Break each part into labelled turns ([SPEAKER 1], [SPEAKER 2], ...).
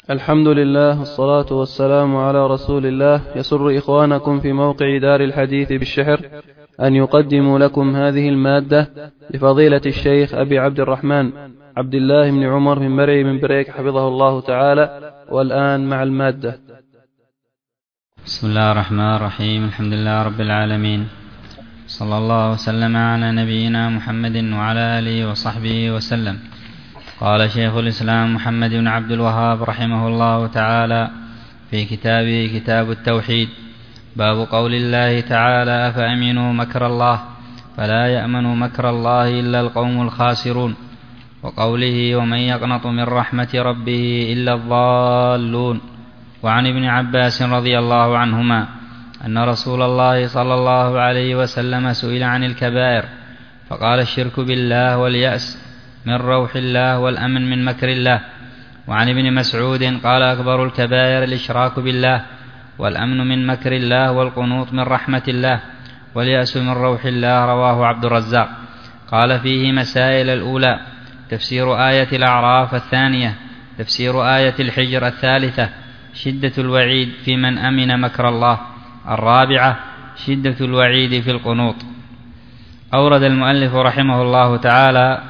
[SPEAKER 1] الحمد لله والصلاة والسلام على رسول الله. يسر إخوانكم في موقع دار الحديث بالشحر أن يقدموا لكم هذه المادة لفضيلة الشيخ أبي عبد الرحمن عبد الله بن عمر بن مرعي بن بريك حفظه الله تعالى. والآن مع المادة.
[SPEAKER 2] بسم الله الرحمن الرحيم. الحمد لله رب العالمين، صلى الله وسلم على نبينا محمد وعلى آله وصحبه وسلم. قال شيخ الإسلام محمد بن عبد الوهاب رحمه الله تعالى في كتابه كتاب التوحيد: باب قول الله تعالى: أفأمنوا مكر الله فلا يأمن مكر الله إلا القوم الخاسرون، وقوله: ومن يقنط من رحمة ربه إلا الضالون. وعن ابن عباس رضي الله عنهما أن رسول الله صلى الله عليه وسلم سئل عن الكبائر فقال: الشرك بالله واليأس من روح الله والأمن من مكر الله. وعن ابن مسعود قال: أكبر الكبائر الإشراك بالله، والأمن من مكر الله، والقنوط من رحمة الله، واليأس من روح الله. رواه عبد الرزاق. قال: فيه مسائل: الأولى تفسير آية الأعراف، الثانية تفسير آية الحجر، الثالثة شدة الوعيد في من أمن مكر الله، الرابعة شدة الوعيد في القنوط. أورد المؤلف رحمه الله تعالى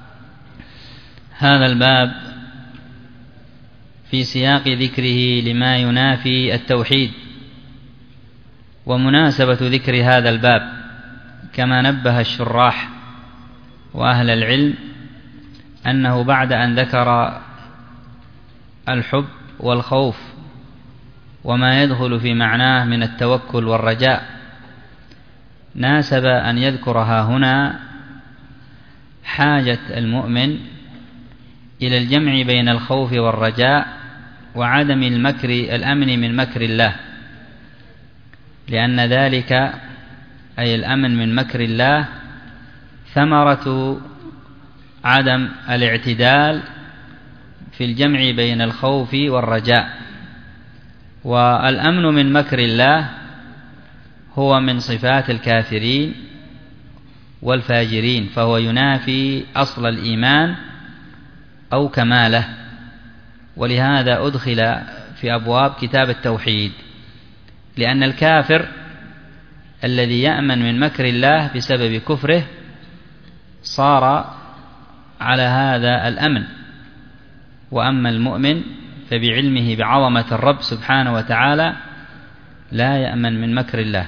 [SPEAKER 2] هذا الباب في سياق ذكره لما ينافي التوحيد. ومناسبة ذكر هذا الباب كما نبه الشراح وأهل العلم أنه بعد أن ذكر الحب والخوف وما يدخل في معناه من التوكل والرجاء، ناسب أن يذكرها هنا حاجة المؤمن إلى الجمع بين الخوف والرجاء وعدم الأمن من مكر الله، لأن ذلك أي الأمن من مكر الله ثمرة عدم الاعتدال في الجمع بين الخوف والرجاء. والأمن من مكر الله هو من صفات الكافرين والفاجرين، فهو ينافي أصل الإيمان أو كماله، ولهذا أدخل في أبواب كتاب التوحيد، لأن الكافر الذي يأمن من مكر الله بسبب كفره صار على هذا الأمن. وأما المؤمن فبعلمه بعظمة الرب سبحانه وتعالى لا يأمن من مكر الله.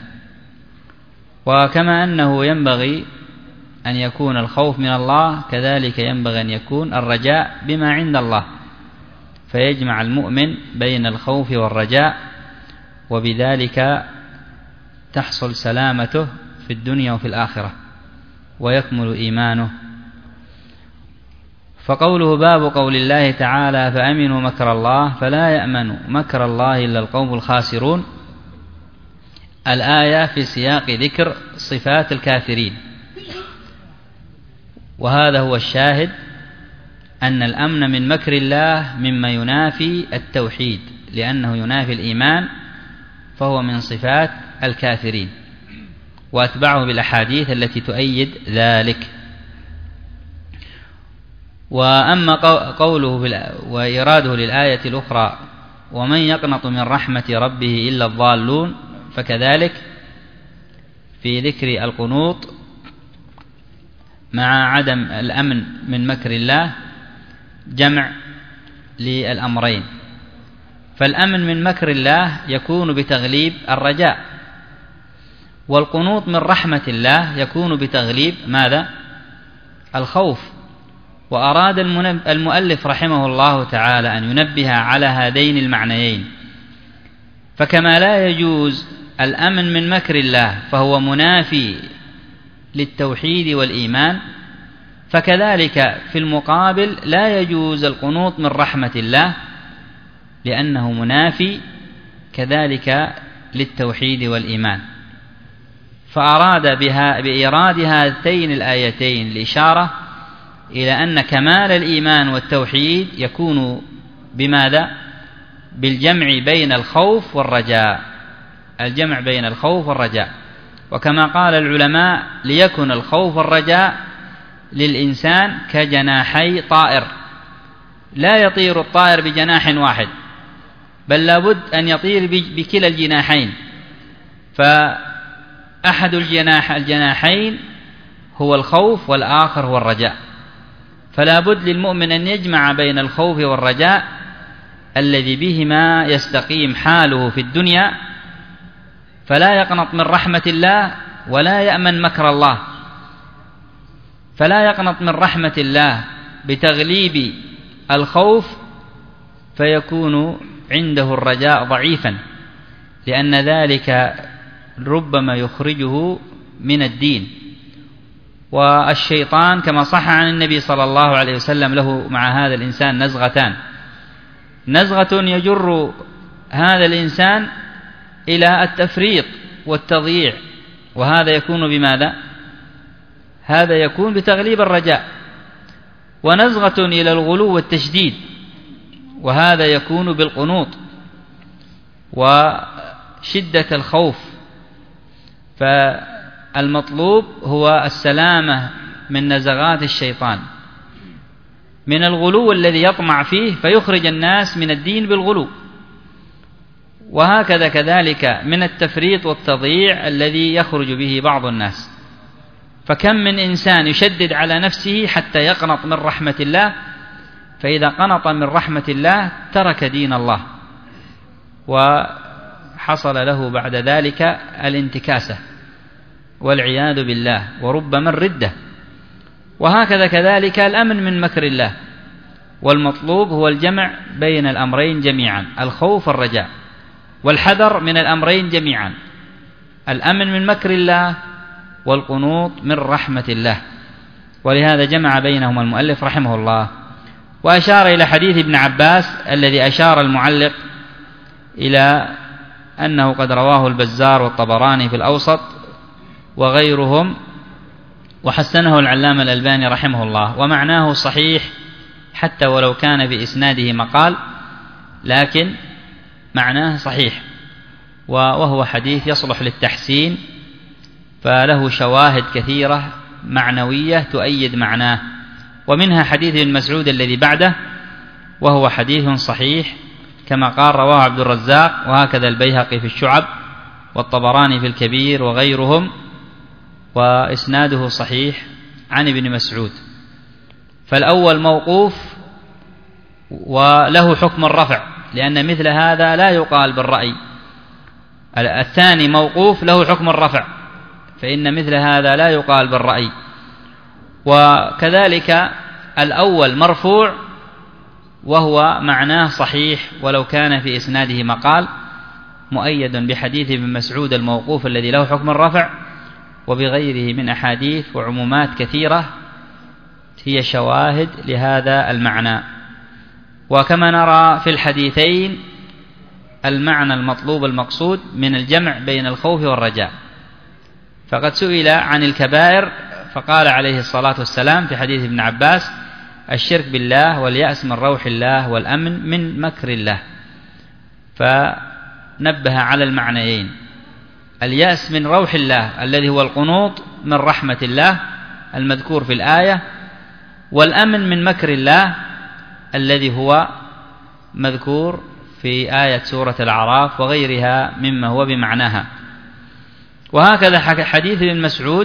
[SPEAKER 2] وكما أنه ينبغي أن يكون الخوف من الله، كذلك ينبغي أن يكون الرجاء بما عند الله، فيجمع المؤمن بين الخوف والرجاء، وبذلك تحصل سلامته في الدنيا وفي الآخرة ويكمل إيمانه. فقوله: باب قول الله تعالى: فأمنوا مكر الله فلا يأمن مكر الله إلا القوم الخاسرون، الآية في سياق ذكر صفات الكافرين، وهذا هو الشاهد أن الأمن من مكر الله مما ينافي التوحيد، لأنه ينافي الإيمان فهو من صفات الكافرين، وأتبعه بالأحاديث التي تؤيد ذلك. وأما قوله وإراده للآية الأخرى: ومن يقنط من رحمة ربه إلا الضالون، فكذلك في ذكر القنوط مع عدم الأمن من مكر الله جمع للأمرين. فالأمن من مكر الله يكون بتغليب الرجاء، والقنوط من رحمة الله يكون بتغليب ماذا؟ الخوف. وأراد المؤلف رحمه الله تعالى أن ينبه على هذين المعنيين. فكما لا يجوز الأمن من مكر الله فهو منافي للتوحيد والإيمان، فكذلك في المقابل لا يجوز القنوط من رحمة الله، لأنه منافي كذلك للتوحيد والإيمان. فأراد بإيراد هاتين الآيتين الإشارة إلى أن كمال الإيمان والتوحيد يكون بماذا؟ بالجمع بين الخوف والرجاء، الجمع بين الخوف والرجاء. وكما قال العلماء: ليكن الخوف والرجاء للإنسان كجناحي طائر، لا يطير الطائر بجناح واحد، بل لابد أن يطير بكلا الجناحين، فأحد الجناحين هو الخوف والآخر هو الرجاء. فلا بد للمؤمن أن يجمع بين الخوف والرجاء الذي بهما يستقيم حاله في الدنيا، فلا يقنط من رحمة الله ولا يأمن مكر الله. فلا يقنط من رحمة الله بتغليب الخوف فيكون عنده الرجاء ضعيفا، لأن ذلك ربما يخرجه من الدين. والشيطان كما صح عن النبي صلى الله عليه وسلم له مع هذا الإنسان نزغتان: نزغة يجر هذا الإنسان إلى التفريط والتضييع، وهذا يكون بماذا؟ هذا يكون بتغليب الرجاء. ونزغة إلى الغلو والتشديد، وهذا يكون بالقنوط وشدة الخوف. فالمطلوب هو السلامة من نزغات الشيطان، من الغلو الذي يطمع فيه فيخرج الناس من الدين بالغلو، وهكذا كذلك من التفريط والتضييع الذي يخرج به بعض الناس. فكم من إنسان يشدد على نفسه حتى يقنط من رحمة الله، فإذا قنط من رحمة الله ترك دين الله، وحصل له بعد ذلك الانتكاسة والعياذ بالله، وربما الردة. وهكذا كذلك الأمن من مكر الله. والمطلوب هو الجمع بين الأمرين جميعا، الخوف والرجاء، والحذر من الأمرين جميعا، الأمن من مكر الله والقنوط من رحمة الله. ولهذا جمع بينهما المؤلف رحمه الله، وأشار إلى حديث ابن عباس الذي أشار المعلق إلى أنه قد رواه البزار والطبراني في الأوسط وغيرهم، وحسنه العلامة الألباني رحمه الله، ومعناه صحيح حتى ولو كان بإسناده مقال، لكن معناه صحيح، وهو حديث يصلح للتحسين، فله شواهد كثيرة معنوية تؤيد معناه. ومنها حديث ابن مسعود الذي بعده، وهو حديث صحيح كما قال رواه عبد الرزاق، وهكذا البيهقي في الشعب والطبراني في الكبير وغيرهم، وإسناده صحيح عن ابن مسعود. فالأول موقوف وله حكم الرفع، لأن مثل هذا لا يقال بالرأي. الثاني موقوف له حكم الرفع، فإن مثل هذا لا يقال بالرأي. وكذلك الأول مرفوع وهو معناه صحيح ولو كان في إسناده مقال، مؤيد بحديث ابن مسعود الموقوف الذي له حكم الرفع، وبغيره من أحاديث وعمومات كثيرة هي شواهد لهذا المعنى. وكما نرى في الحديثين المعنى المطلوب المقصود من الجمع بين الخوف والرجاء. فقد سئل عن الكبائر فقال عليه الصلاة والسلام في حديث ابن عباس: الشرك بالله، واليأس من روح الله، والأمن من مكر الله. فنبه على المعنيين: اليأس من روح الله الذي هو القنوط من رحمة الله المذكور في الآية، والأمن من مكر الله الذي هو مذكور في آية سورة الأعراف وغيرها مما هو بمعناها. وهكذا حديث ابن مسعود: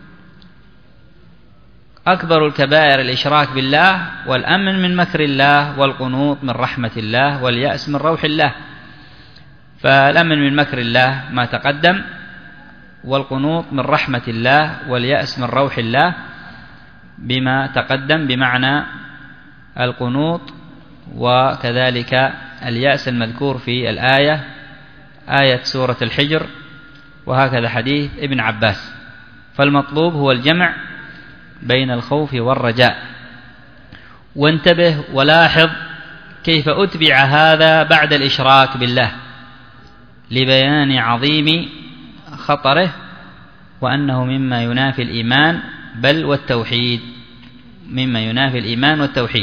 [SPEAKER 2] أكبر الكبائر الإشراك بالله، والأمن من مكر الله، والقنوط من رحمة الله، واليأس من روح الله. فالأمن من مكر الله ما تقدم، والقنوط من رحمة الله، واليأس من روح الله بما تقدم بمعنى القنوط، وكذلك اليأس المذكور في الآية آية سورة الحجر، وهكذا حديث ابن عباس. فالمطلوب هو الجمع بين الخوف والرجاء. وانتبه ولاحظ كيف أتبع هذا بعد الإشراك بالله لبيان عظيم خطره، وأنه مما ينافي الإيمان بل والتوحيد، مما ينافي الإيمان والتوحيد.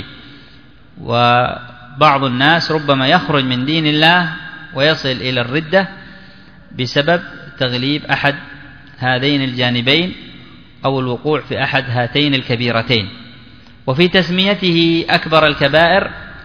[SPEAKER 2] وبعض الناس ربما يخرج من دين الله ويصل إلى الردة بسبب تغليب أحد هذين الجانبين أو الوقوع في أحد هاتين الكبيرتين. وفي تسميته أكبر الكبائر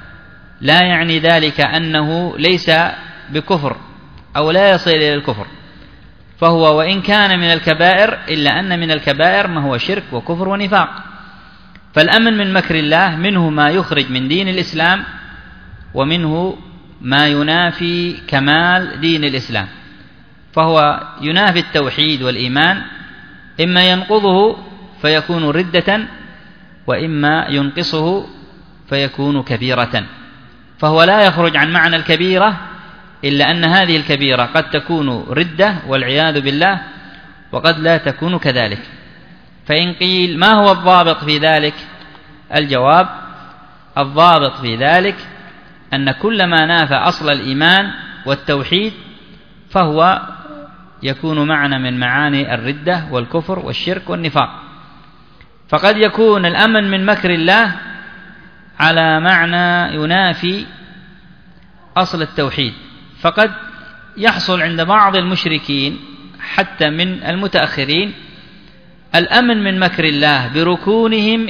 [SPEAKER 2] لا يعني ذلك أنه ليس بكفر أو لا يصل إلى الكفر، فهو وإن كان من الكبائر إلا أن من الكبائر ما هو شرك وكفر ونفاق. فالأمن من مكر الله منه ما يخرج من دين الإسلام، ومنه ما ينافي كمال دين الإسلام، فهو ينافي التوحيد والإيمان، إما ينقضه فيكون ردة، وإما ينقصه فيكون كبيرة. فهو لا يخرج عن معنى الكبيرة، إلا أن هذه الكبيرة قد تكون ردة والعياذ بالله، وقد لا تكون كذلك. فإن قيل ما هو الضابط في ذلك؟ الجواب: الضابط في ذلك أن كل ما نافى أصل الإيمان والتوحيد فهو يكون معنى من معاني الردة والكفر والشرك والنفاق. فقد يكون الأمن من مكر الله على معنى ينافي أصل التوحيد، فقد يحصل عند بعض المشركين حتى من المتأخرين الأمن من مكر الله بركونهم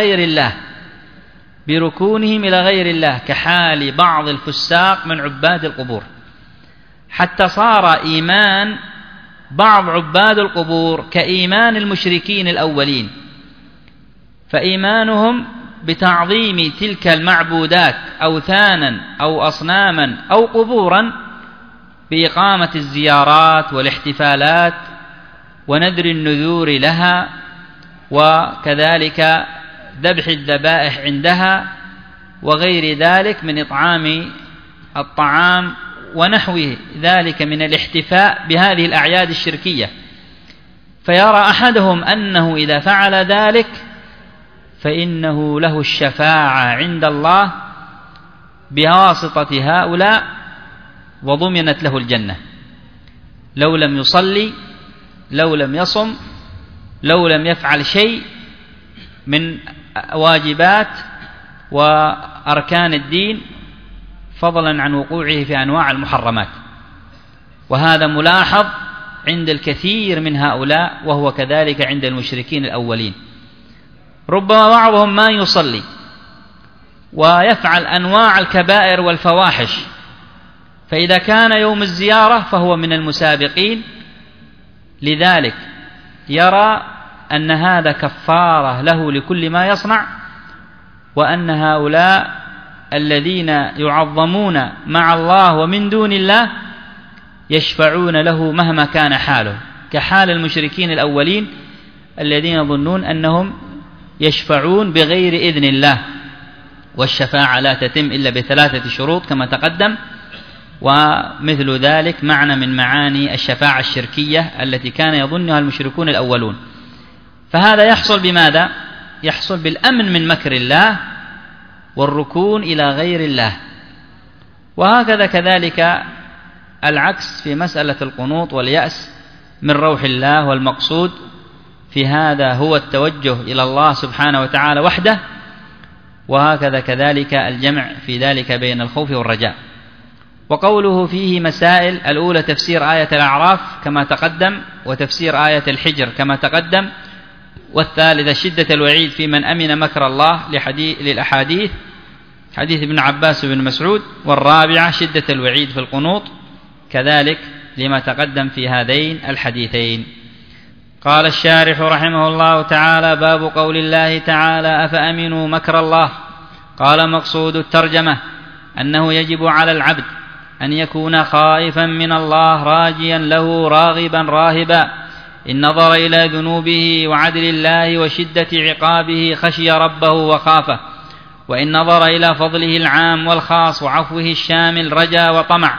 [SPEAKER 2] إلى غير الله، كحال بعض الفساق من عباد القبور، حتى صار إيمان بعض عباد القبور كإيمان المشركين الأولين، فإيمانهم بتعظيم تلك المعبودات أوثانا أو أصناما أو قبورا بإقامة الزيارات والاحتفالات ونذر النذور لها، وكذلك ذبح الذبائح عندها، وغير ذلك من إطعام الطعام ونحوه ذلك من الاحتفاء بهذه الأعياد الشركية. فيرى أحدهم أنه إذا فعل ذلك فإنه له الشفاعة عند الله بواسطة هؤلاء، وضمنت له الجنة، لو لم يصلي، لو لم يصم، لو لم يفعل شيء من واجبات وأركان الدين، فضلا عن وقوعه في أنواع المحرمات. وهذا ملاحظ عند الكثير من هؤلاء، وهو كذلك عند المشركين الأولين. ربما بعضهم ما يصلي ويفعل أنواع الكبائر والفواحش، فإذا كان يوم الزيارة فهو من المسابقين، لذلك يرى أن هذا كفارة له لكل ما يصنع، وأن هؤلاء الذين يعظمون مع الله ومن دون الله يشفعون له مهما كان حاله، كحال المشركين الأولين الذين يظنون أنهم يشفعون بغير إذن الله، والشفاعة لا تتم إلا ب3 شروط كما تقدم. ومثل ذلك معنى من معاني الشفاعة الشركية التي كان يظنها المشركون الأولون. فهذا يحصل بماذا؟ يحصل بالأمن من مكر الله والركون إلى غير الله. وهكذا كذلك العكس في مسألة القنوط واليأس من روح الله، والمقصود في هذا هو التوجه إلى الله سبحانه وتعالى وحده. وهكذا كذلك الجمع في ذلك بين الخوف والرجاء. وقوله فيه مسائل: الأولى تفسير آية الأعراف كما تقدم، وتفسير آية الحجر كما تقدم. والثالثة شدة الوعيد في من أمن مكر الله للأحاديث، حديث ابن عباس وابن مسعود. والرابعة شدة الوعيد في القنوط كذلك لما تقدم في هذين الحديثين. قال الشارح رحمه الله تعالى: باب قول الله تعالى: أفأمنوا مكر الله. قال: مقصود الترجمة أنه يجب على العبد أن يكون خائفا من الله راجيا له راغبا راهبا، إن نظر إلى ذنوبه وعدل الله وشدة عقابه خشي ربه وخافه، وإن نظر إلى فضله العام والخاص وعفوه الشامل رجا وطمع،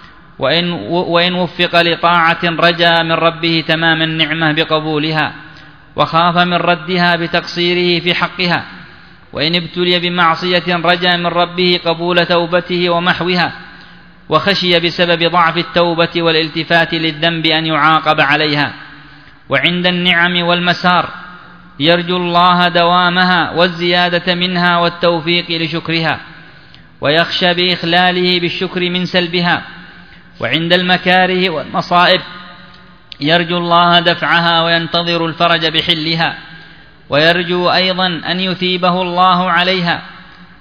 [SPEAKER 2] وإن وفق لطاعة رجا من ربه تمام النعمة بقبولها، وخاف من ردها بتقصيره في حقها، وإن ابتلي بمعصية رجا من ربه قبول توبته ومحوها، وخشي بسبب ضعف التوبة والالتفات للذنب أن يعاقب عليها. وعند النعم والمسار يرجو الله دوامها والزيادة منها والتوفيق لشكرها، ويخشى بإخلاله بالشكر من سلبها. وعند المكاره والمصائب يرجو الله دفعها وينتظر الفرج بحلها، ويرجو أيضا أن يثيبه الله عليها.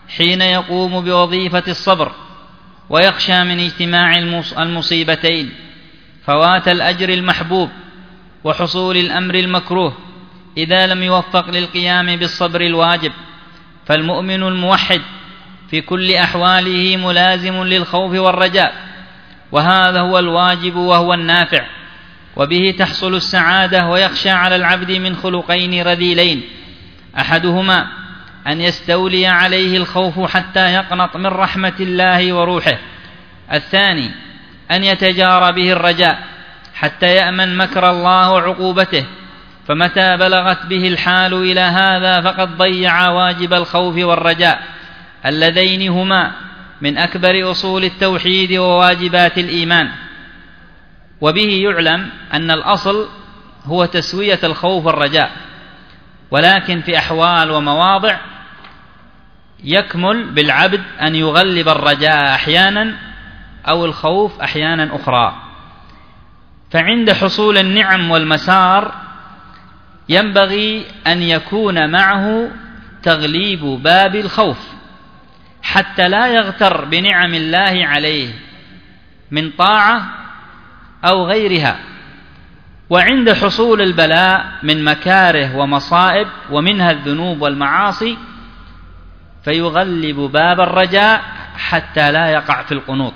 [SPEAKER 2] حين يقوم بوظيفة الصبر ويخشى من اجتماع المصيبتين، فوات الأجر المحبوب وحصول الأمر المكروه إذا لم يوفق للقيام بالصبر الواجب. فالمؤمن الموحد في كل أحواله ملازم للخوف والرجاء، وهذا هو الواجب وهو النافع، وبه تحصل السعادة. ويخشى على العبد من خلقين رذيلين: أحدهما أن يستولي عليه الخوف حتى يقنط من رحمة الله وروحه، الثاني أن يتجار به الرجاء حتى يأمن مكر الله وعقوبته. فمتى بلغت به الحال إلى هذا فقد ضيع واجب الخوف والرجاء، اللذين هما من أكبر أصول التوحيد وواجبات الإيمان. وبه يعلم أن الأصل هو تسوية الخوف والرجاء، ولكن في أحوال ومواضع يكمل بالعبد أن يغلب الرجاء أحيانا أو الخوف أحيانا أخرى. فعند حصول النعم والمسار ينبغي أن يكون معه تغليب باب الخوف حتى لا يغتر بنعم الله عليه من طاعة أو غيرها. وعند حصول البلاء من مكاره ومصائب ومنها الذنوب والمعاصي فيغلب باب الرجاء حتى لا يقع في القنوط.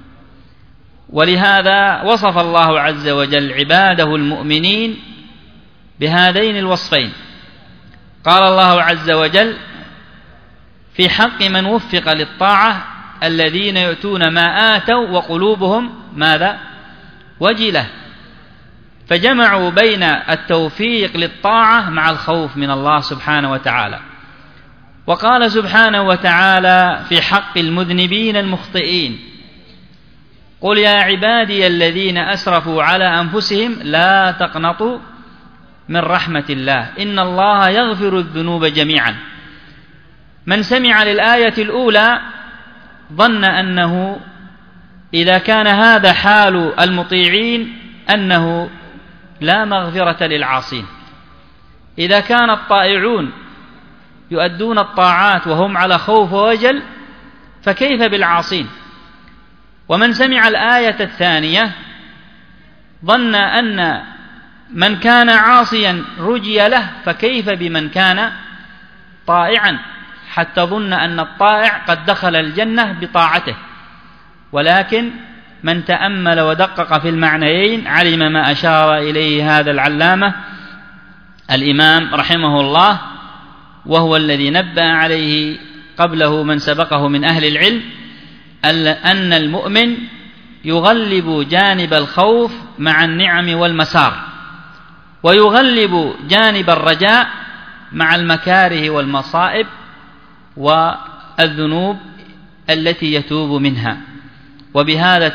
[SPEAKER 2] ولهذا وصف الله عز وجل عباده المؤمنين بهذين الوصفين. قال الله عز وجل في حق من وفق للطاعة: الذين يؤتون ما آتوا وقلوبهم ماذا؟ وجلة. فجمعوا بين التوفيق للطاعة مع الخوف من الله سبحانه وتعالى. وقال سبحانه وتعالى في حق المذنبين المخطئين: قل يا عبادي الذين أسرفوا على أنفسهم لا تقنطوا من رحمة الله إن الله يغفر الذنوب جميعا. من سمع للآية الأولى ظن أنه إذا كان هذا حال المطيعين أنه لا مغفرة للعاصين. إذا كان الطائعون يؤدون الطاعات وهم على خوف ووجل فكيف بالعاصين؟ ومن سمع الآية الثانية ظن أن من كان عاصيا رجي له، فكيف بمن كان طائعا؟ حتى ظن أن الطائع قد دخل الجنة بطاعته. ولكن من تأمل ودقق في المعنيين علم ما أشار إليه هذا العلامة الإمام رحمه الله، وهو الذي نبأ عليه قبله من سبقه من أهل العلم، أن المؤمن يغلب جانب الخوف مع النعم والمسار، ويغلب جانب الرجاء مع المكاره والمصائب والذنوب التي يتوب منها، وبهذا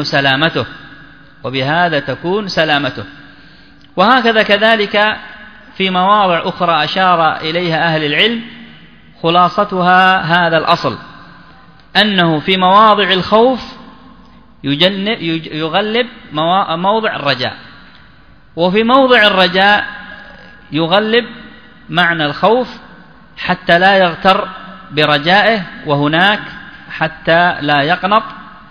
[SPEAKER 2] تكون سلامته. وهكذا كذلك في مواضع أخرى أشار إليها أهل العلم. خلاصتها هذا الأصل: أنه في مواضع الخوف يغلب موضع الرجاء، وفي موضع الرجاء يغلب معنى الخوف حتى لا يغتر برجائه، وهناك حتى لا يقنط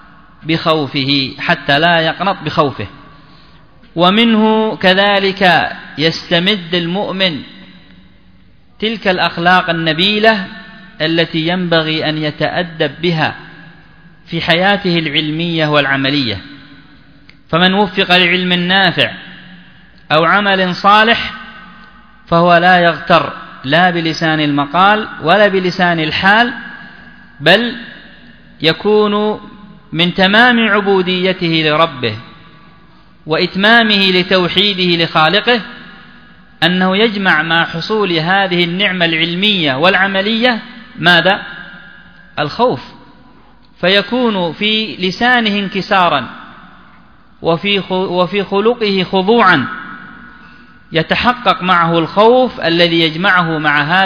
[SPEAKER 2] بخوفه. ومنه كذلك يستمد المؤمن تلك الأخلاق النبيلة التي ينبغي أن يتأدب بها في حياته العلمية والعملية. فمن وفق لعلم نافع أو عمل صالح فهو لا يغتر لا بلسان المقال ولا بلسان الحال، بل يكون من تمام عبوديته لربه وإتمامه لتوحيده لخالقه أنه يجمع مع حصول هذه النعمة العلمية والعملية ماذا؟ الخوف. فيكون في لسانه انكسارا وفي خلقه خضوعا يتحقق معه الخوف الذي يجمعه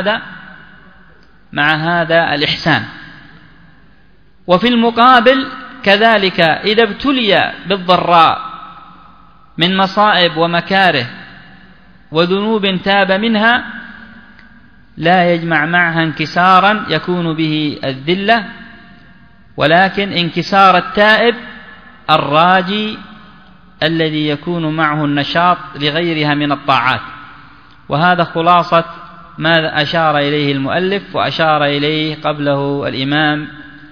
[SPEAKER 2] مع هذا الإحسان. وفي المقابل كذلك إذا ابتلي بالضراء من مصائب ومكاره وذنوب تاب منها لا يجمع معها انكسارا يكون به الذلة، ولكن انكسار التائب الراجي الذي يكون معه النشاط لغيرها من الطاعات. وهذا خلاصة ما أشار إليه المؤلف، وأشار إليه قبله الإمام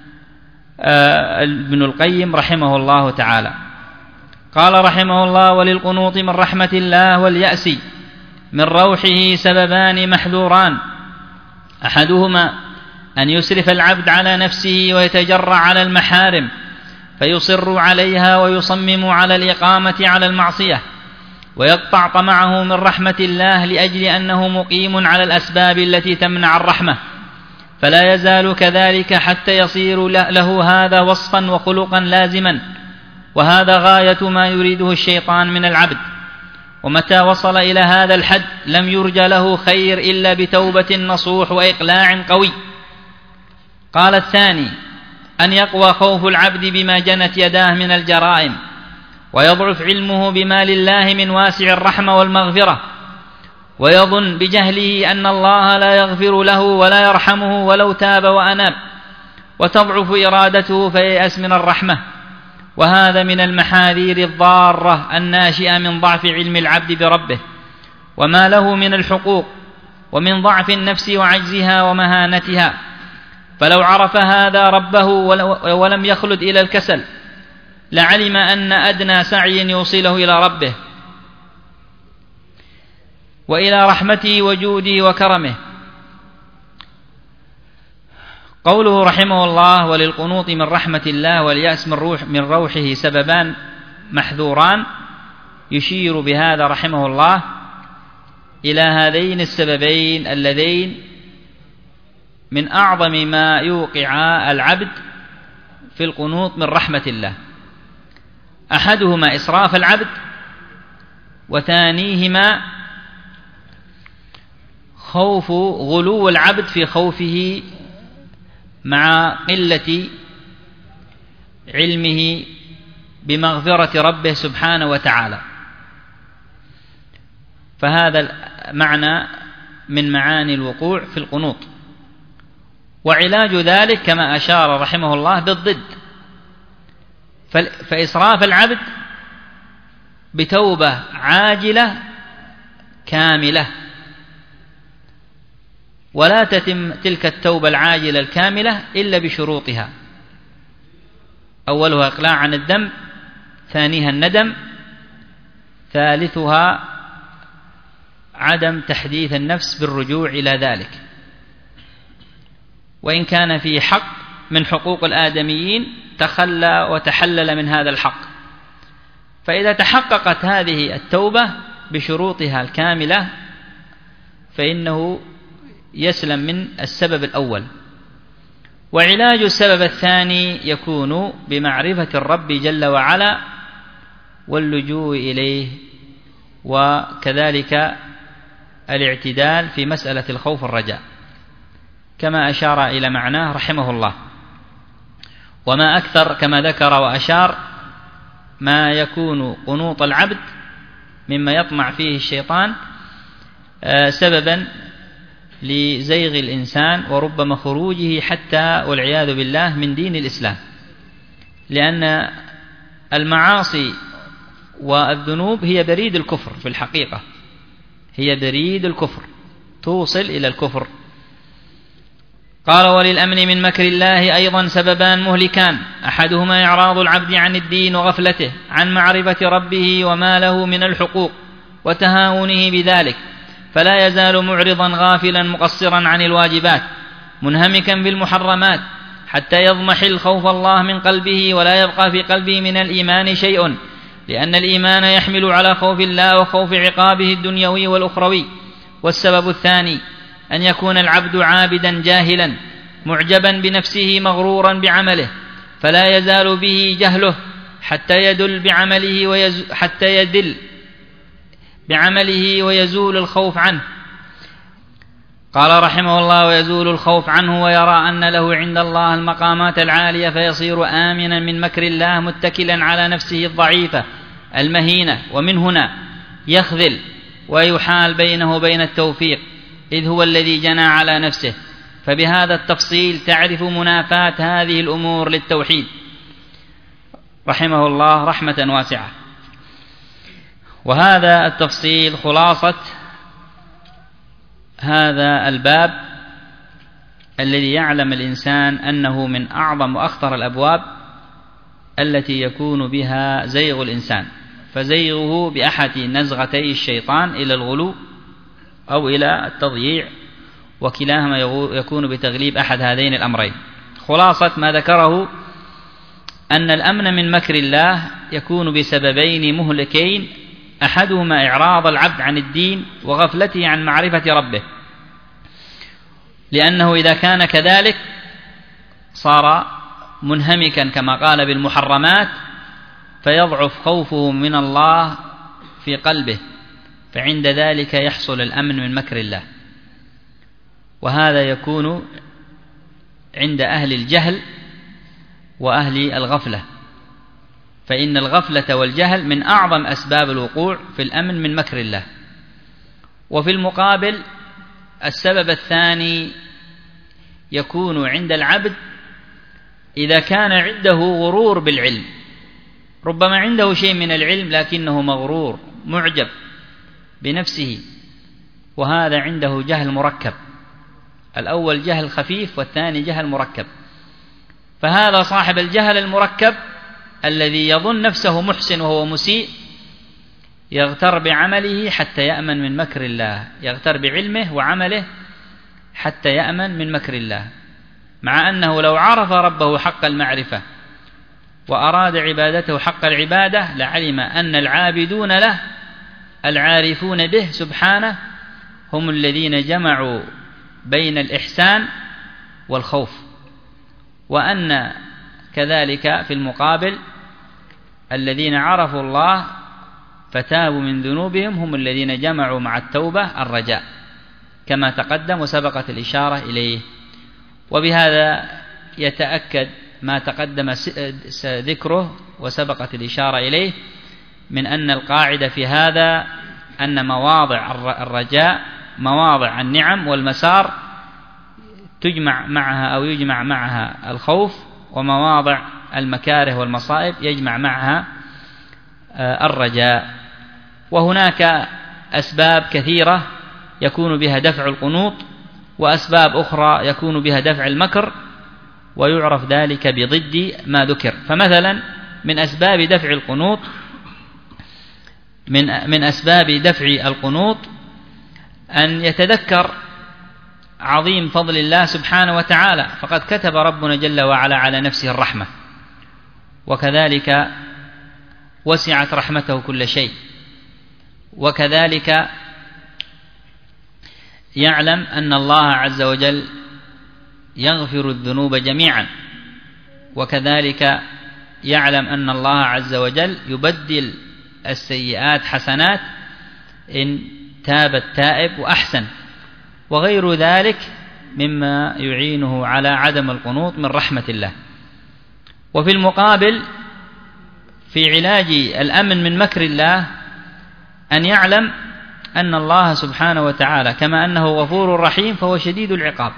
[SPEAKER 2] ابن القيم رحمه الله تعالى. قال رحمه الله: وللقنوط من رحمة الله واليأس من روحه سببان محذوران، أحدهما أن يسرف العبد على نفسه ويتجرع على المحارم فيصر عليها ويصمم على الإقامة على المعصية، ويقطع طمعه من رحمة الله لأجل أنه مقيم على الأسباب التي تمنع الرحمة، فلا يزال كذلك حتى يصير له هذا وصفا وخلقا لازما، وهذا غاية ما يريده الشيطان من العبد. ومتى وصل إلى هذا الحد لم يرجى له خير إلا بتوبة نصوح وإقلاع قوي. قال الثاني: أن يقوى خوف العبد بما جنت يداه من الجرائم، ويضعف علمه بما لله من واسع الرحمة والمغفرة، ويظن بجهله أن الله لا يغفر له ولا يرحمه ولو تاب وأناب، وتضعف إرادته فييأس من الرحمة. وهذا من المحاذير الضارة الناشئة من ضعف علم العبد بربه وما له من الحقوق، ومن ضعف النفس وعجزها ومهانتها. فلو عرف هذا ربه ولم يخلد إلى الكسل لعلم أن أدنى سعي يوصله إلى ربه وإلى رحمته وجوده وكرمه. قوله رحمه الله: وللقنوط من رحمة الله واليأس من روحه سببان محذوران، يشير بهذا رحمه الله إلى هذين السببين اللذين من أعظم ما يوقع العبد في القنوط من رحمة الله. أحدهما إسراف العبد، وثانيهما خوف غلو العبد في خوفه مع قلة علمه بمغفرة ربه سبحانه وتعالى. فهذا معنى من معاني الوقوع في القنوط. وعلاج ذلك كما أشار رحمه الله بالضد، فإسراف العبد بتوبة عاجلة كاملة، ولا تتم تلك التوبة العاجلة الكاملة إلا بشروطها: أولها إقلاع عن الذنب، ثانيها الندم، ثالثها عدم تحديث النفس بالرجوع إلى ذلك، وإن كان في حق من حقوق الآدميين تخلى وتحلل من هذا الحق. فإذا تحققت هذه التوبة بشروطها الكاملة فإنه يسلم من السبب الأول. وعلاج السبب الثاني يكون بمعرفة الرب جل وعلا واللجوء إليه، وكذلك الاعتدال في مسألة الخوف والرجاء كما أشار إلى معناه رحمه الله. وما أكثر كما ذكر وأشار ما يكون قنوط العبد مما يطمع فيه الشيطان سببا لزيغ الإنسان وربما خروجه حتى والعياذ بالله من دين الإسلام، لأن المعاصي والذنوب هي بريد الكفر في الحقيقة، هي بريد الكفر توصل إلى الكفر. قال: وللأمن من مكر الله أيضا سببان مهلكان، أحدهما إعراض العبد عن الدين وغفلته عن معرفة ربه وما له من الحقوق وتهاونه بذلك، فلا يزال معرضا غافلا مقصرا عن الواجبات منهمكا بالمحرمات حتى يضمحل خوف الله من قلبه ولا يبقى في قلبه من الإيمان شيء، لأن الإيمان يحمل على خوف الله وخوف عقابه الدنيوي والأخروي. والسبب الثاني أن يكون العبد عابدا جاهلا معجبا بنفسه مغرورا بعمله، فلا يزال به جهله حتى يدل بعمله ويزول الخوف عنه. قال رحمه الله: ويزول الخوف عنه ويرى أن له عند الله المقامات العالية، فيصير آمنا من مكر الله متكلا على نفسه الضعيفة المهينة، ومن هنا يخذل ويحال بينه وبين التوفيق، إذ هو الذي جنى على نفسه. فبهذا التفصيل تعرف منافاة هذه الأمور للتوحيد رحمه الله رحمة واسعة. وهذا التفصيل خلاصة هذا الباب الذي يعلم الإنسان أنه من أعظم وأخطر الأبواب التي يكون بها زيغ الإنسان، فزيغه بأحد نزغتي الشيطان إلى الغلو أو إلى التضييع، وكلاهما يكون بتغليب أحد هذين الأمرين. خلاصة ما ذكره أن الأمن من مكر الله يكون بسببين مهلكين، أحدهما إعراض العبد عن الدين وغفلته عن معرفة ربه، لأنه إذا كان كذلك صار منهمكا كما قال بالمحرمات، فيضعف خوفه من الله في قلبه، فعند ذلك يحصل الأمن من مكر الله. وهذا يكون عند أهل الجهل وأهل الغفلة، فإن الغفلة والجهل من أعظم أسباب الوقوع في الأمن من مكر الله. وفي المقابل السبب الثاني يكون عند العبد إذا كان عنده غرور بالعلم، ربما عنده شيء من العلم لكنه مغرور معجب بنفسه، وهذا عنده جهل مركب، الأول جهل خفيف والثاني جهل مركب. فهذا صاحب الجهل المركب الذي يظن نفسه محسن وهو مسيء يغتر بعمله حتى يأمن من مكر الله، يغتر بعلمه وعمله حتى يأمن من مكر الله، مع أنه لو عرف ربه حق المعرفة وأراد عبادته حق العبادة لعلم أن العابدون له العارفون به سبحانه هم الذين جمعوا بين الإحسان والخوف، وأن كذلك في المقابل الذين عرفوا الله فتابوا من ذنوبهم هم الذين جمعوا مع التوبة الرجاء، كما تقدم وسبقت الإشارة إليه. وبهذا يتأكد ما تقدم ذكره وسبقت الإشارة إليه من أن القاعدة في هذا أن مواضع الرجاء مواضع النعم والمسار تجمع معها أو يجمع معها الخوف، ومواضع المكاره والمصائب يجمع معها الرجاء. وهناك أسباب كثيرة يكون بها دفع القنوط، وأسباب أخرى يكون بها دفع المكر، ويعرف ذلك بضد ما ذكر. فمثلا من أسباب دفع القنوط من أسباب دفع القنوط أن يتذكر عظيم فضل الله سبحانه وتعالى، فقد كتب ربنا جل وعلا على نفسه الرحمة، وكذلك وسعت رحمته كل شيء، وكذلك يعلم أن الله عز وجل يغفر الذنوب جميعا، وكذلك يعلم أن الله عز وجل يبدل السيئات حسنات إن تاب التائب وأحسن، وغير ذلك مما يعينه على عدم القنوط من رحمة الله. وفي المقابل في علاج الأمن من مكر الله أن يعلم أن الله سبحانه وتعالى كما أنه غفور رحيم فهو شديد العقاب،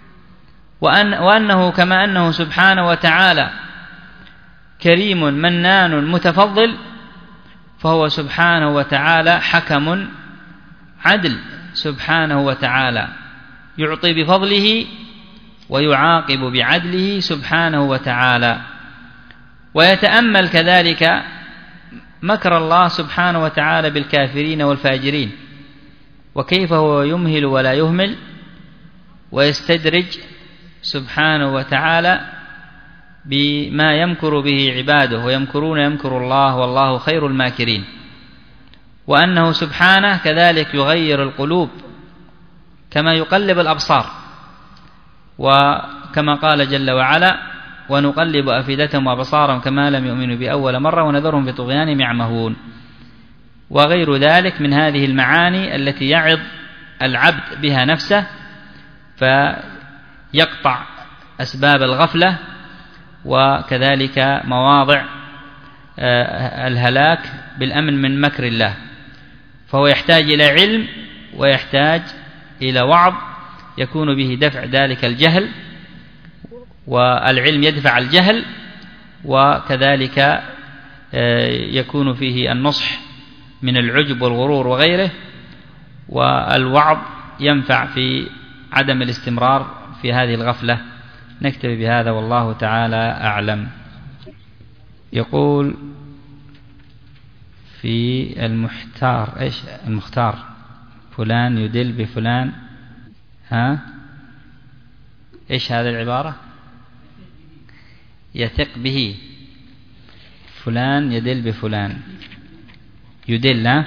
[SPEAKER 2] وأنه كما أنه سبحانه وتعالى كريم منان متفضل فهو سبحانه وتعالى حكم عدل سبحانه وتعالى، يعطي بفضله ويعاقب بعدله سبحانه وتعالى. ويتأمل كذلك مكر الله سبحانه وتعالى بالكافرين والفاجرين، وكيف هو يمهل ولا يهمل، ويستدرج سبحانه وتعالى بما يمكر به عباده، ويمكرون يمكر الله والله خير الماكرين. وأنه سبحانه كذلك يغير القلوب كما يقلب الأبصار، وكما قال جل وعلا ونقلب أفئدتهم وأبصارهم كما لم يؤمنوا بأول مرة ونذرهم في طغيانهم يعمهون، وغير ذلك من هذه المعاني التي يعظ العبد بها نفسه فيقطع أسباب الغفلة، وكذلك مواضع الهلاك بالأمن من مكر الله. فهو يحتاج إلى علم ويحتاج إلى وعظ يكون به دفع ذلك الجهل، والعلم يدفع الجهل، وكذلك يكون فيه النصح من العجب والغرور وغيره، والوعظ ينفع في عدم الاستمرار في هذه الغفلة. نكتفي بهذا والله تعالى أعلم. يقول في المختار، إيش المختار؟ فلان يدل بفلان، إيش هذه العبارة؟ يثق به، فلان يدل بفلان، يدل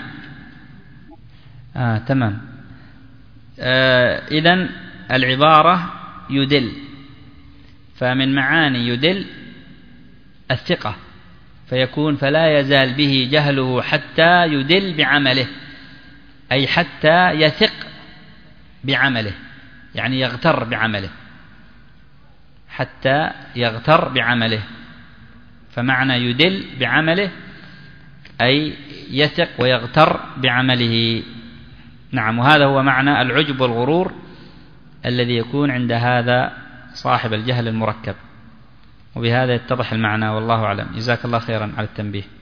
[SPEAKER 2] تمام. إذن العبارة يدل، فمن معاني يدل الثقة، فيكون فلا يزال به جهله حتى يدل بعمله، أي حتى يثق بعمله، يعني يغتر بعمله، حتى يغتر بعمله. فمعنى يدل بعمله أي يثق ويغتر بعمله. نعم، وهذا هو معنى العجب والغرور الذي يكون عند هذا صاحب الجهل المركب. وبهذا يتضح المعنى والله أعلم. جزاك الله خيرا على التنبيه.